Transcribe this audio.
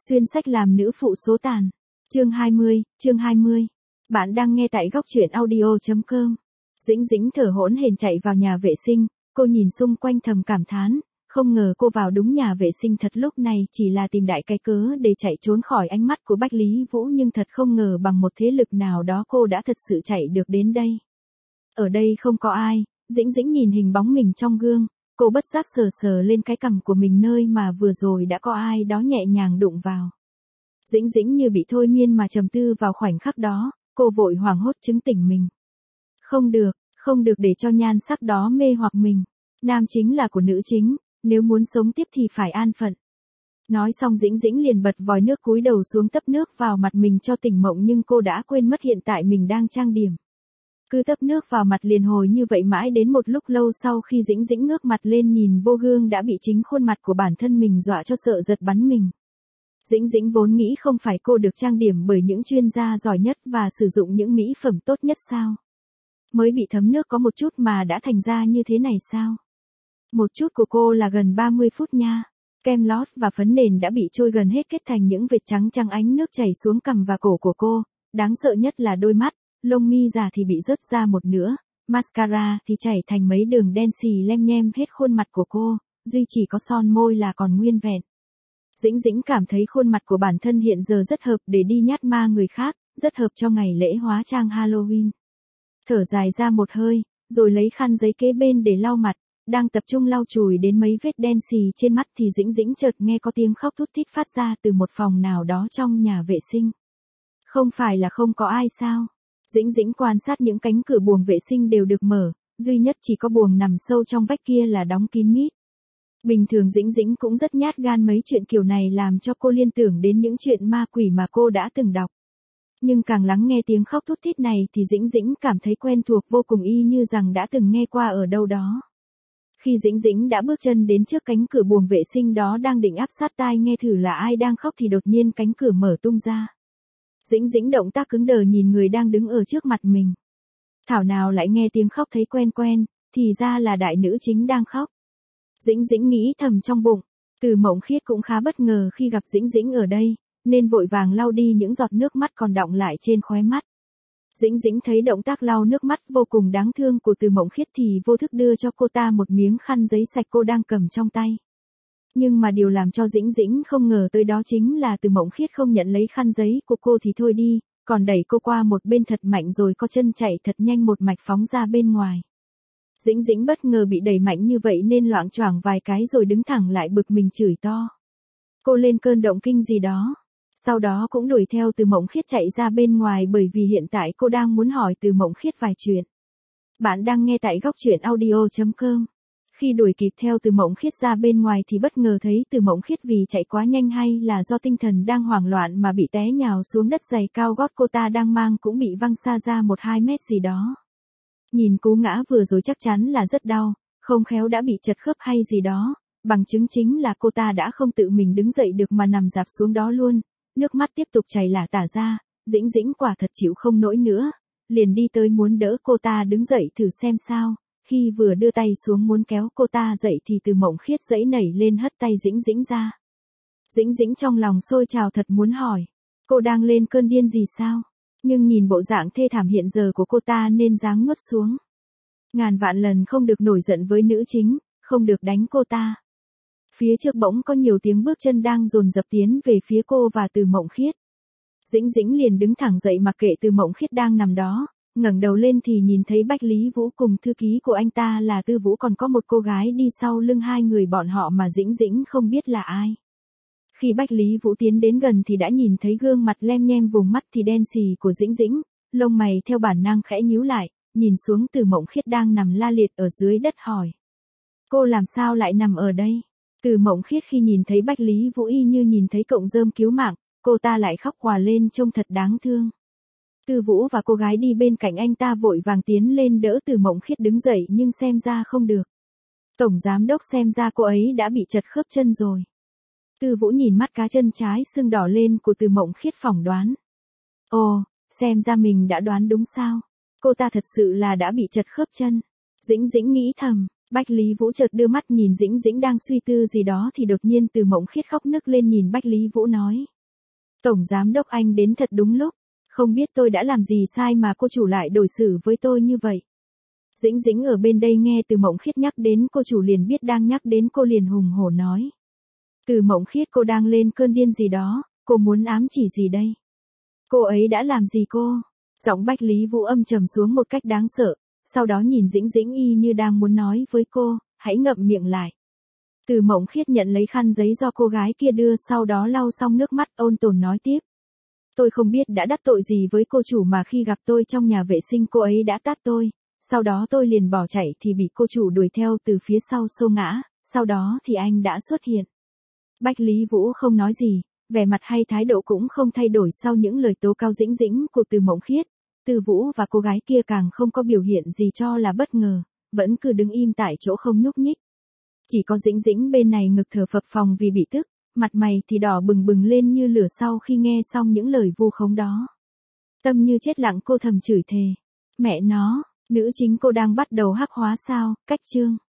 Xuyên sách làm nữ phụ số tàn. Chương 20. Bạn đang nghe tại góc truyện audio.com. Dĩnh Dĩnh thở hổn hển chạy vào nhà vệ sinh, cô nhìn xung quanh thầm cảm thán, không ngờ cô vào đúng nhà vệ sinh thật lúc này chỉ là tìm đại cái cớ để chạy trốn khỏi ánh mắt của Bách Lý Vũ, nhưng thật không ngờ bằng một thế lực nào đó cô đã thật sự chạy được đến đây. Ở đây không có ai, Dĩnh Dĩnh nhìn hình bóng mình trong gương, cô bất giác sờ sờ lên cái cằm của mình nơi mà vừa rồi đã có ai đó nhẹ nhàng đụng vào. Dĩnh Dĩnh như bị thôi miên mà trầm tư vào khoảnh khắc đó, cô vội hoảng hốt chứng tỉnh mình. Không được để cho nhan sắc đó mê hoặc mình. Nam chính là của nữ chính, nếu muốn sống tiếp thì phải an phận. Nói xong Dĩnh Dĩnh liền bật vòi nước cúi đầu xuống tấp nước vào mặt mình cho tỉnh mộng, nhưng cô đã quên mất hiện tại mình đang trang điểm. Cứ tấp nước vào mặt liền hồi như vậy mãi đến một lúc lâu sau khi Dĩnh Dĩnh ngước mặt lên nhìn vô gương đã bị chính khuôn mặt của bản thân mình dọa cho sợ giật bắn mình. Dĩnh Dĩnh vốn nghĩ không phải cô được trang điểm bởi những chuyên gia giỏi nhất và sử dụng những mỹ phẩm tốt nhất sao? Mới bị thấm nước có một chút mà đã thành ra như thế này sao? Một chút của cô là gần 30 phút nha. Kem lót và phấn nền đã bị trôi gần hết kết thành những vệt trắng trắng, ánh nước chảy xuống cằm và cổ của cô. Đáng sợ nhất là đôi mắt, lông mi già thì bị rớt ra một nửa, mascara thì chảy thành mấy đường đen xì lem nhem hết khuôn mặt của cô, duy chỉ có son môi là còn nguyên vẹn. Dĩnh Dĩnh cảm thấy khuôn mặt của bản thân hiện giờ rất hợp để đi nhát ma người khác, rất hợp cho ngày lễ hóa trang Halloween. Thở dài ra một hơi, rồi lấy khăn giấy kế bên để lau mặt, đang tập trung lau chùi đến mấy vết đen xì trên mắt thì Dĩnh Dĩnh chợt nghe có tiếng khóc thút thít phát ra từ một phòng nào đó trong nhà vệ sinh. Không phải là không có ai sao? Dĩnh Dĩnh quan sát những cánh cửa buồng vệ sinh đều được mở, duy nhất chỉ có buồng nằm sâu trong vách kia là đóng kín mít. Bình thường Dĩnh Dĩnh cũng rất nhát gan, mấy chuyện kiểu này làm cho cô liên tưởng đến những chuyện ma quỷ mà cô đã từng đọc. Nhưng càng lắng nghe tiếng khóc thút thít này thì Dĩnh Dĩnh cảm thấy quen thuộc vô cùng, y như rằng đã từng nghe qua ở đâu đó. Khi Dĩnh Dĩnh đã bước chân đến trước cánh cửa buồng vệ sinh đó, đang định áp sát tai nghe thử là ai đang khóc thì đột nhiên cánh cửa mở tung ra. Dĩnh Dĩnh động tác cứng đờ nhìn người đang đứng ở trước mặt mình. Thảo nào lại nghe tiếng khóc thấy quen quen, thì ra là đại nữ chính đang khóc. Dĩnh Dĩnh nghĩ thầm trong bụng. Từ Mộng Khiết cũng khá bất ngờ khi gặp Dĩnh Dĩnh ở đây, nên vội vàng lau đi những giọt nước mắt còn đọng lại trên khóe mắt. Dĩnh Dĩnh thấy động tác lau nước mắt vô cùng đáng thương của Từ Mộng Khiết thì vô thức đưa cho cô ta một miếng khăn giấy sạch cô đang cầm trong tay. Nhưng mà điều làm cho Dĩnh Dĩnh không ngờ tới đó chính là Từ Mộng Khiết không nhận lấy khăn giấy của cô thì thôi đi, còn đẩy cô qua một bên thật mạnh rồi co chân chạy thật nhanh một mạch phóng ra bên ngoài. Dĩnh Dĩnh bất ngờ bị đẩy mạnh như vậy nên loạng choạng vài cái rồi đứng thẳng lại bực mình chửi to. Cô lên cơn động kinh gì đó. Sau đó cũng đuổi theo Từ Mộng Khiết chạy ra bên ngoài, bởi vì hiện tại cô đang muốn hỏi Từ Mộng Khiết vài chuyện. Bạn đang nghe tại góc truyện audio.com. Khi đuổi kịp theo Từ Mộng Khiết ra bên ngoài thì bất ngờ thấy Từ Mộng Khiết vì chạy quá nhanh hay là do tinh thần đang hoảng loạn mà bị té nhào xuống đất, giày cao gót cô ta đang mang cũng bị văng xa ra 1-2 mét gì đó. Nhìn cú ngã vừa rồi chắc chắn là rất đau, không khéo đã bị trật khớp hay gì đó, bằng chứng chính là cô ta đã không tự mình đứng dậy được mà nằm rạp xuống đó luôn. Nước mắt tiếp tục chảy lả tả ra, Dĩnh Dĩnh quả thật chịu không nổi nữa, liền đi tới muốn đỡ cô ta đứng dậy thử xem sao. Khi vừa đưa tay xuống muốn kéo cô ta dậy thì Từ Mộng Khiết giãy nảy lên hất tay Dĩnh Dĩnh ra. Dĩnh Dĩnh trong lòng sôi trào thật muốn hỏi, cô đang lên cơn điên gì sao? Nhưng nhìn bộ dạng thê thảm hiện giờ của cô ta nên ráng nuốt xuống. Ngàn vạn lần không được nổi giận với nữ chính, không được đánh cô ta. Phía trước bỗng có nhiều tiếng bước chân đang dồn dập tiến về phía cô và Từ Mộng Khiết. Dĩnh Dĩnh liền đứng thẳng dậy mặc kệ Từ Mộng Khiết đang nằm đó, ngẩng đầu lên thì nhìn thấy Bách Lý Vũ cùng thư ký của anh ta là Tư Vũ, còn có một cô gái đi sau lưng hai người bọn họ mà Dĩnh Dĩnh không biết là ai. Khi Bách Lý Vũ tiến đến gần thì đã nhìn thấy gương mặt lem nhem, vùng mắt thì đen xì của Dĩnh Dĩnh, lông mày theo bản năng khẽ nhíu lại, nhìn xuống Từ Mộng Khiết đang nằm la liệt ở dưới đất hỏi. Cô làm sao lại nằm ở đây? Từ Mộng Khiết khi nhìn thấy Bách Lý Vũ y như nhìn thấy cọng rơm cứu mạng, cô ta lại khóc òa lên trông thật đáng thương. Tư Vũ và cô gái đi bên cạnh anh ta vội vàng tiến lên đỡ Từ Mộng Khiết đứng dậy, nhưng xem ra không được. Tổng giám đốc xem ra cô ấy đã bị trật khớp chân rồi. Tư Vũ nhìn mắt cá chân trái sưng đỏ lên của Từ Mộng Khiết phỏng đoán. Ồ, xem ra mình đã đoán đúng sao? Cô ta thật sự là đã bị trật khớp chân. Dĩnh Dĩnh nghĩ thầm. Bách Lý Vũ chợt đưa mắt nhìn Dĩnh Dĩnh đang suy tư gì đó thì đột nhiên Từ Mộng Khiết khóc nức lên nhìn Bách Lý Vũ nói. Tổng giám đốc anh đến thật đúng lúc, không biết tôi đã làm gì sai mà cô chủ lại đối xử với tôi như vậy. Dĩnh Dĩnh ở bên đây nghe Từ Mộng Khiết nhắc đến cô chủ liền biết đang nhắc đến cô liền hùng hổ nói. Từ Mộng Khiết, cô đang lên cơn điên gì đó, cô muốn ám chỉ gì đây? Cô ấy đã làm gì cô? Giọng Bách Lý Vũ âm trầm xuống một cách đáng sợ, sau đó nhìn Dĩnh Dĩnh y như đang muốn nói với cô, hãy ngậm miệng lại. Từ Mộng Khiết nhận lấy khăn giấy do cô gái kia đưa, sau đó lau xong nước mắt ôn tồn nói tiếp. Tôi không biết đã đắc tội gì với cô chủ mà khi gặp tôi trong nhà vệ sinh cô ấy đã tát tôi, sau đó tôi liền bỏ chạy thì bị cô chủ đuổi theo từ phía sau xô ngã, sau đó thì anh đã xuất hiện. Bách Lý Vũ không nói gì, vẻ mặt hay thái độ cũng không thay đổi sau những lời tố cáo Dĩnh Dĩnh của Từ Mộng Khiết. Từ Vũ và cô gái kia càng không có biểu hiện gì cho là bất ngờ, vẫn cứ đứng im tại chỗ không nhúc nhích. Chỉ có Dĩnh Dĩnh bên này ngực thở phập phồng vì bị tức, mặt mày thì đỏ bừng bừng lên như lửa sau khi nghe xong những lời vu khống đó. Tâm như chết lặng cô thầm chửi thề. Mẹ nó, nữ chính cô đang bắt đầu hắc hóa sao, cách chương.